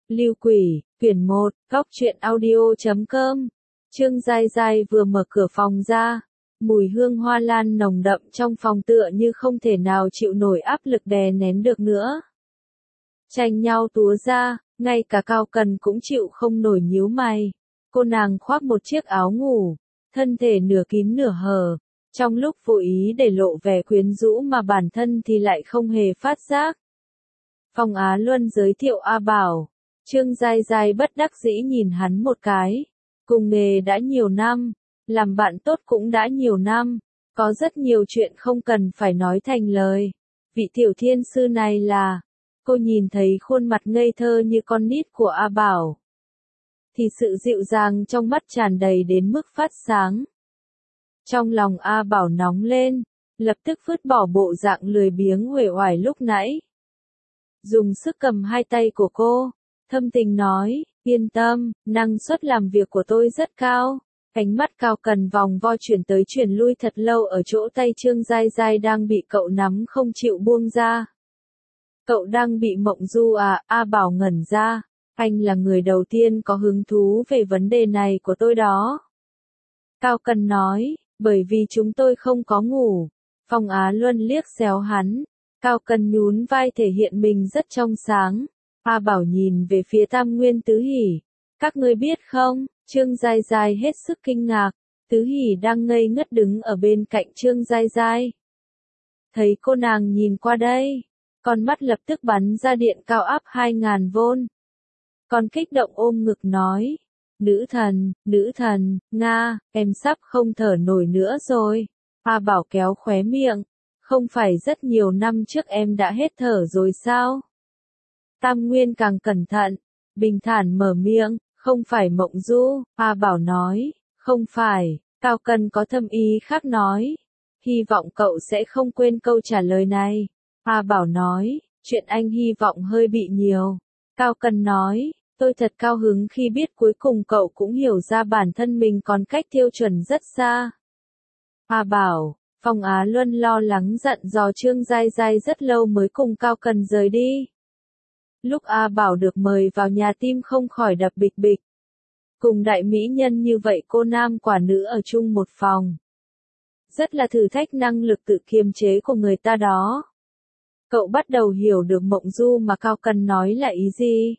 Lưu Quỷ, quyển 1, Góc Truyện Audio.com. Trương Giai Giai vừa mở cửa phòng ra, mùi hương hoa lan nồng đậm trong phòng tựa như không thể nào chịu nổi áp lực đè nén được nữa. Tranh nhau túa ra, ngay cả Cao Cần cũng chịu không nổi nhíu mày. Cô nàng khoác một chiếc áo ngủ, thân thể nửa kín nửa hở, trong lúc vô ý để lộ vẻ quyến rũ mà bản thân thì lại không hề phát giác. Phong Á Luân giới thiệu A Bảo. Trương Giai Giai bất đắc dĩ nhìn hắn một cái. Cùng nghề đã nhiều năm, làm bạn tốt cũng đã nhiều năm, có rất nhiều chuyện không cần phải nói thành lời. Vị tiểu thiên sư này là, cô nhìn thấy khuôn mặt ngây thơ như con nít của A Bảo, thì sự dịu dàng trong mắt tràn đầy đến mức phát sáng. Trong lòng A Bảo nóng lên, lập tức vứt bỏ bộ dạng lười biếng uể oải lúc nãy. Dùng sức cầm hai tay của cô, thâm tình nói, yên tâm, năng suất làm việc của tôi rất cao. Ánh mắt Cao Cần vòng vo chuyển tới chuyển lui thật lâu ở chỗ tay Trương Giai Giai đang bị cậu nắm không chịu buông ra. Cậu đang bị mộng du à? A Bảo ngẩn ra, anh là người đầu tiên có hứng thú về vấn đề này của tôi đó. Cao Cần nói, bởi vì chúng tôi không có ngủ. Phong Á Luân liếc xéo hắn. Cao Cần nhún vai thể hiện mình rất trong sáng. A Bảo nhìn về phía Tam Nguyên Tứ Hỷ. Các ngươi biết không, Trương Giai Giai hết sức kinh ngạc. Tứ Hỷ đang ngây ngất đứng ở bên cạnh Trương Giai Giai. Thấy cô nàng nhìn qua đây, con mắt lập tức bắn ra điện cao áp 2000V. Con kích động ôm ngực nói, nữ thần, Nga, em sắp không thở nổi nữa rồi. A Bảo kéo khóe miệng, không phải rất nhiều năm trước em đã hết thở rồi sao? Tam Nguyên càng cẩn thận, bình thản mở miệng, không phải mộng du. A Bảo nói, không phải. Cao Cần có thâm ý khác nói, hy vọng cậu sẽ không quên câu trả lời này. A Bảo nói, chuyện anh hy vọng hơi bị nhiều. Cao Cần nói, tôi thật cao hứng khi biết cuối cùng cậu cũng hiểu ra bản thân mình còn cách tiêu chuẩn rất xa. A Bảo, Phong Á Luân lo lắng giận dò Trương Giai Giai rất lâu mới cùng Cao Cần rời đi. Lúc A Bảo được mời vào nhà tim không khỏi đập bịch bịch. Cùng đại mỹ nhân như vậy cô nam quả nữ ở chung một phòng. Rất là thử thách năng lực tự kiềm chế của người ta đó. Cậu bắt đầu hiểu được mộng du mà Cao Cần nói là ý gì.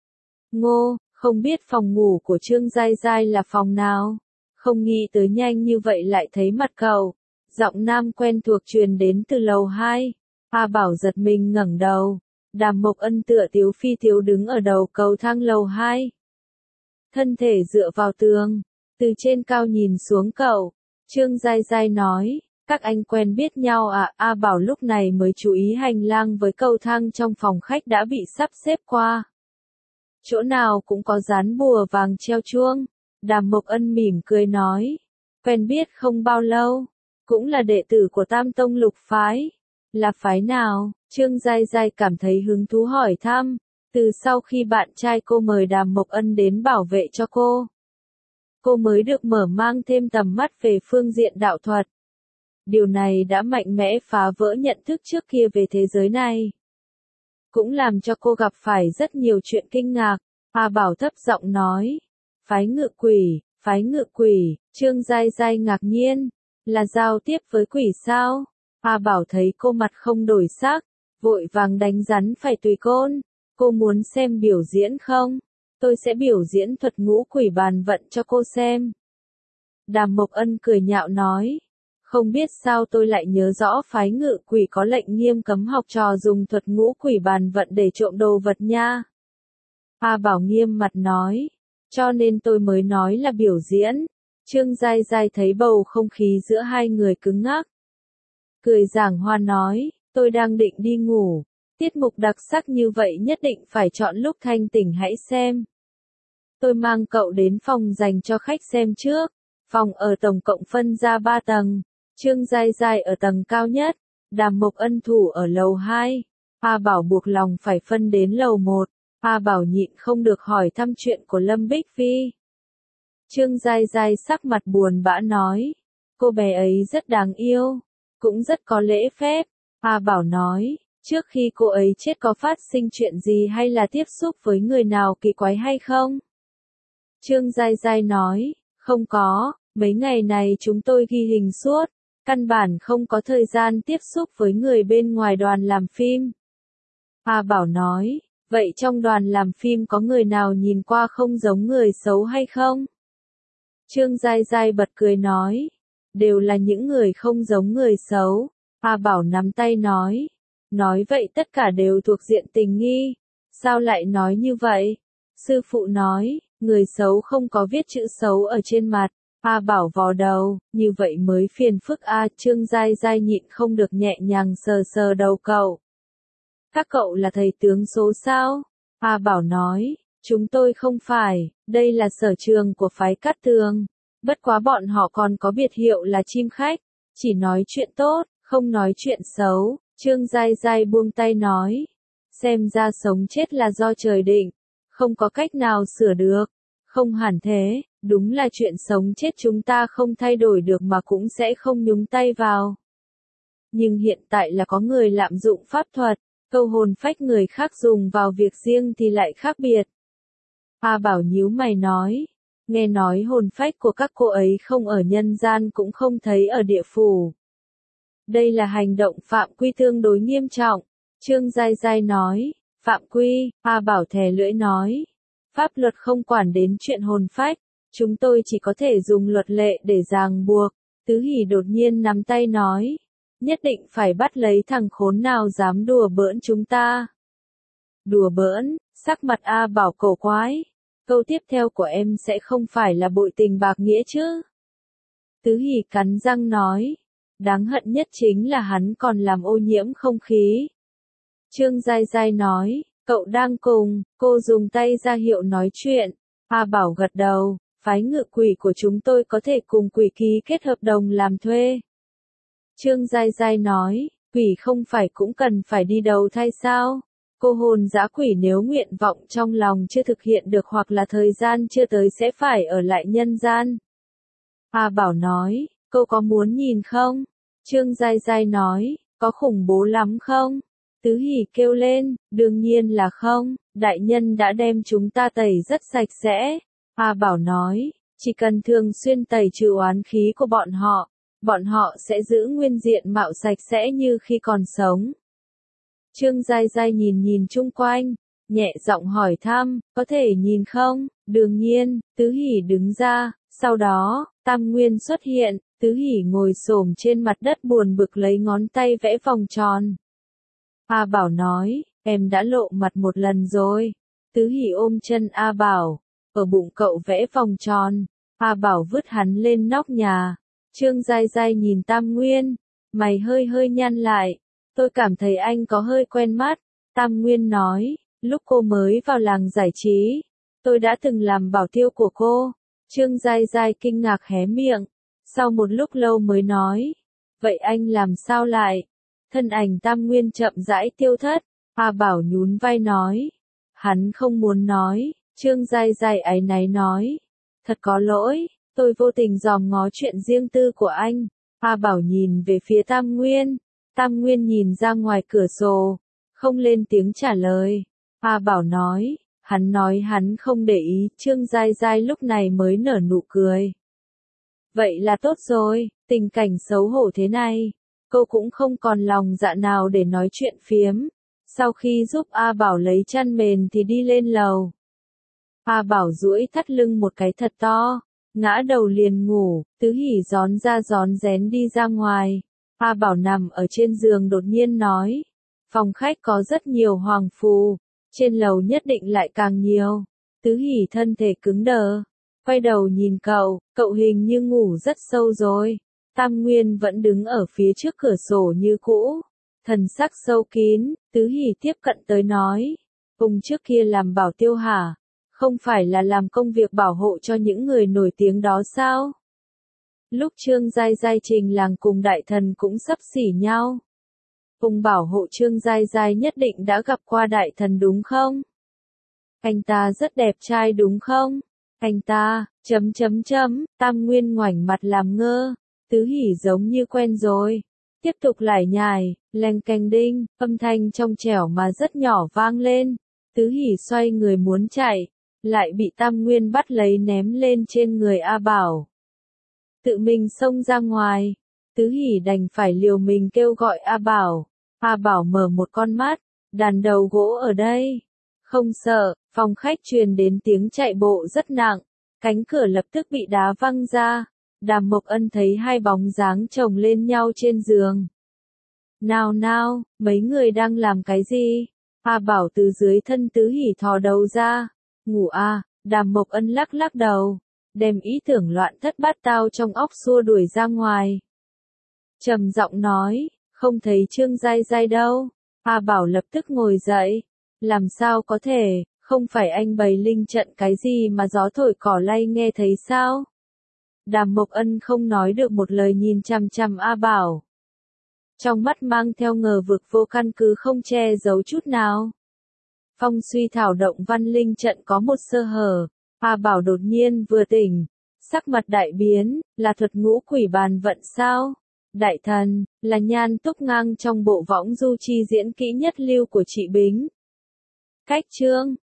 Ngô, không biết phòng ngủ của Trương Giai Giai là phòng nào. Không nghĩ tới nhanh như vậy lại thấy mặt cậu. Giọng nam quen thuộc truyền đến từ lầu 2. A Bảo giật mình ngẩng đầu. Đàm Mộc Ân tựa tiếu phi tiếu đứng ở đầu cầu thang lầu 2. Thân thể dựa vào tường, từ trên cao nhìn xuống cậu. Trương Giai Giai nói, các anh quen biết nhau à? A Bảo lúc này mới chú ý hành lang với cầu thang trong phòng khách đã bị sắp xếp qua. Chỗ nào cũng có dán bùa vàng treo chuông. Đàm Mộc Ân mỉm cười nói, quen biết không bao lâu, cũng là đệ tử của Tam Tông Lục Phái. Là phái nào? Trương Giai Giai cảm thấy hứng thú hỏi thăm, từ sau khi bạn trai cô mời Đàm Mộc Ân đến bảo vệ cho cô mới được mở mang thêm tầm mắt về phương diện đạo thuật. Điều này đã mạnh mẽ phá vỡ nhận thức trước kia về thế giới này. Cũng làm cho cô gặp phải rất nhiều chuyện kinh ngạc. A Bảo thấp giọng nói, phái ngự quỷ, Trương Giai Giai ngạc nhiên, là giao tiếp với quỷ sao? A Bảo thấy cô mặt không đổi sắc, vội vàng đánh rắn phải tùy côn. Cô muốn xem biểu diễn không? Tôi sẽ biểu diễn thuật ngũ quỷ bàn vận cho cô xem. Đàm Mộc Ân cười nhạo nói, không biết sao tôi lại nhớ rõ phái ngự quỷ có lệnh nghiêm cấm học trò dùng thuật ngũ quỷ bàn vận để trộm đồ vật nha. A Bảo nghiêm mặt nói, cho nên tôi mới nói là biểu diễn. Trương Giai Giai thấy bầu không khí giữa hai người cứng ngắc. Cười giảng hoa nói, tôi đang định đi ngủ. Tiết mục đặc sắc như vậy nhất định phải chọn lúc thanh tỉnh hãy xem. Tôi mang cậu đến phòng dành cho khách xem trước. Phòng ở tổng cộng phân ra 3 tầng. Trương Giai Giai ở tầng cao nhất. Đàm Mộc Ân thủ ở lầu 2. A Bảo buộc lòng phải phân đến lầu 1. A Bảo nhịn không được hỏi thăm chuyện của Lâm Bích Phi. Trương Giai Giai sắc mặt buồn bã nói, cô bé ấy rất đáng yêu, cũng rất có lễ phép. A Bảo nói, Trước khi cô ấy chết có phát sinh chuyện gì hay là tiếp xúc với người nào kỳ quái hay không? Trương Giai Giai nói, không có, mấy ngày này chúng tôi ghi hình suốt, căn bản không có thời gian tiếp xúc với người bên ngoài đoàn làm phim. A Bảo nói, vậy trong đoàn làm phim có người nào nhìn qua không giống người xấu hay không? Trương Giai Giai bật cười nói, đều là những người không giống người xấu. A Bảo nắm tay nói vậy tất cả đều thuộc diện tình nghi, sao lại nói như vậy? Sư phụ nói, người xấu không có viết chữ xấu ở trên mặt. A Bảo vò đầu, như vậy mới phiền phức a. Trương Giai Giai nhịn không được nhẹ nhàng sờ sờ đầu cậu. Các cậu là thầy tướng số sao? A Bảo nói, chúng tôi không phải, đây là sở trường của phái Cát Tường. Bất quá bọn họ còn có biệt hiệu là chim khách, chỉ nói chuyện tốt, không nói chuyện xấu. Trương Giai Giai buông tay nói, xem ra sống chết là do trời định, không có cách nào sửa được. Không hẳn thế, đúng là chuyện sống chết chúng ta không thay đổi được mà cũng sẽ không nhúng tay vào. Nhưng hiện tại là có người lạm dụng pháp thuật, câu hồn phách người khác dùng vào việc riêng thì lại khác biệt. A Bảo nhíu mày nói, nghe nói hồn phách của các cô ấy không ở nhân gian cũng không thấy ở địa phủ. Đây là hành động phạm quy tương đối nghiêm trọng. Trương Giai Giai nói, phạm quy. A Bảo thè lưỡi nói, pháp luật không quản đến chuyện hồn phách, chúng tôi chỉ có thể dùng luật lệ để ràng buộc. Tứ Hỷ đột nhiên nắm tay nói, nhất định phải bắt lấy thằng khốn nào dám đùa bỡn chúng ta. Đùa bỡn, sắc mặt A Bảo cổ quái, câu tiếp theo của em sẽ không phải là bội tình bạc nghĩa chứ? Tứ Hỷ cắn răng nói, đáng hận nhất chính là hắn còn làm ô nhiễm không khí. Trương Giai Giai nói, cậu đang cùng, cô dùng tay ra hiệu nói chuyện. A Bảo gật đầu, phái ngự quỷ của chúng tôi có thể cùng quỷ ký kết hợp đồng làm thuê. Trương Giai Giai nói, quỷ không phải cũng cần phải đi đầu thai sao? Cô hồn dã quỷ nếu nguyện vọng trong lòng chưa thực hiện được hoặc là thời gian chưa tới sẽ phải ở lại nhân gian. A Bảo nói, cô có muốn nhìn không? Trương Giai Giai nói, có khủng bố lắm không? Tứ Hỷ kêu lên, đương nhiên là không, đại nhân đã đem chúng ta tẩy rất sạch sẽ. A Bảo nói, chỉ cần thường xuyên tẩy trừ oán khí của bọn họ sẽ giữ nguyên diện mạo sạch sẽ như khi còn sống. Trương Giai Giai nhìn chung quanh, nhẹ giọng hỏi thăm, có thể nhìn không? Đương nhiên. Tứ Hỷ đứng ra, sau đó, Tam Nguyên xuất hiện, Tứ Hỷ ngồi xổm trên mặt đất buồn bực lấy ngón tay vẽ vòng tròn. A Bảo nói, em đã lộ mặt một lần rồi. Tứ Hỷ ôm chân A Bảo, ở bụng cậu vẽ vòng tròn. A Bảo vứt hắn lên nóc nhà. Trương Giai Giai nhìn Tam Nguyên, mày hơi nhăn lại. Tôi cảm thấy anh có hơi quen mắt. Tam Nguyên nói, lúc cô mới vào làng giải trí, tôi đã từng làm bảo tiêu của cô. Trương Giai Giai kinh ngạc hé miệng, sau một lúc lâu mới nói, vậy anh làm sao lại? Thân ảnh Tam Nguyên chậm rãi tiêu thất. A Bảo nhún vai nói, hắn không muốn nói. Trương Giai Giai áy náy nói, thật có lỗi, tôi vô tình dòm ngó chuyện riêng tư của anh. A Bảo nhìn về phía Tam Nguyên. Tam Nguyên nhìn ra ngoài cửa sổ, không lên tiếng trả lời. A Bảo nói hắn không để ý. Trương Giai Giai lúc này mới nở nụ cười. Vậy là tốt rồi, tình cảnh xấu hổ thế này, cô cũng không còn lòng dạ nào để nói chuyện phiếm. Sau khi giúp A Bảo lấy chăn mền thì đi lên lầu. A Bảo duỗi thắt lưng một cái thật to, ngã đầu liền ngủ. Tứ Hỷ rón ra rón rén đi ra ngoài. A Bảo nằm ở trên giường đột nhiên nói, phòng khách có rất nhiều hoàng phù, trên lầu nhất định lại càng nhiều. Tứ Hỷ thân thể cứng đờ, quay đầu nhìn cậu hình như ngủ rất sâu rồi. Tam Nguyên vẫn đứng ở phía trước cửa sổ như cũ, thần sắc sâu kín. Tứ Hỷ tiếp cận tới nói, ông trước kia làm bảo tiêu hả? Không phải là làm công việc bảo hộ cho những người nổi tiếng đó sao? Lúc Trương Giai Giai trình làng cùng đại thần cũng xấp xỉ nhau. Ông bảo hộ Trương Giai Giai nhất định đã gặp qua đại thần đúng không? Anh ta rất đẹp trai đúng không? Anh ta, Tam Nguyên ngoảnh mặt làm ngơ. Tứ Hỷ giống như quen rồi. Tiếp tục lải nhải, leng keng đinh, âm thanh trong trẻo mà rất nhỏ vang lên. Tứ Hỷ xoay người muốn chạy, lại bị Tam Nguyên bắt lấy ném lên trên người A Bảo. Tự mình xông ra ngoài, Tứ Hỷ đành phải liều mình kêu gọi A Bảo. A Bảo mở một con mắt, đàn đầu gỗ ở đây. Không sợ, phòng khách truyền đến tiếng chạy bộ rất nặng, cánh cửa lập tức bị đá văng ra. Đàm Mộc Ân thấy hai bóng dáng chồng lên nhau trên giường. Nào nào, mấy người đang làm cái gì? A Bảo từ dưới thân Tứ Hỷ thò đầu ra. Ngủ à, Đàm Mộc Ân lắc lắc đầu, đem ý tưởng loạn thất bát tao trong óc xua đuổi ra ngoài. Trầm giọng nói, không thấy Trương Giai Giai đâu. A Bảo lập tức ngồi dậy. Làm sao có thể, không phải anh bày linh trận cái gì mà gió thổi cỏ lay nghe thấy sao? Đàm Mộc Ân không nói được một lời nhìn chằm chằm A Bảo. Trong mắt mang theo ngờ vực vô căn cứ không che giấu chút nào. Phong suy thảo động văn linh trận có một sơ hở. A Bảo đột nhiên vừa tỉnh, sắc mặt đại biến, là thuật ngũ quỷ bàn vận sao? Đại thần, là Nhan Túc Ngang trong bộ võng du chi diễn kỹ nhất lưu của chị Bính. Cách chương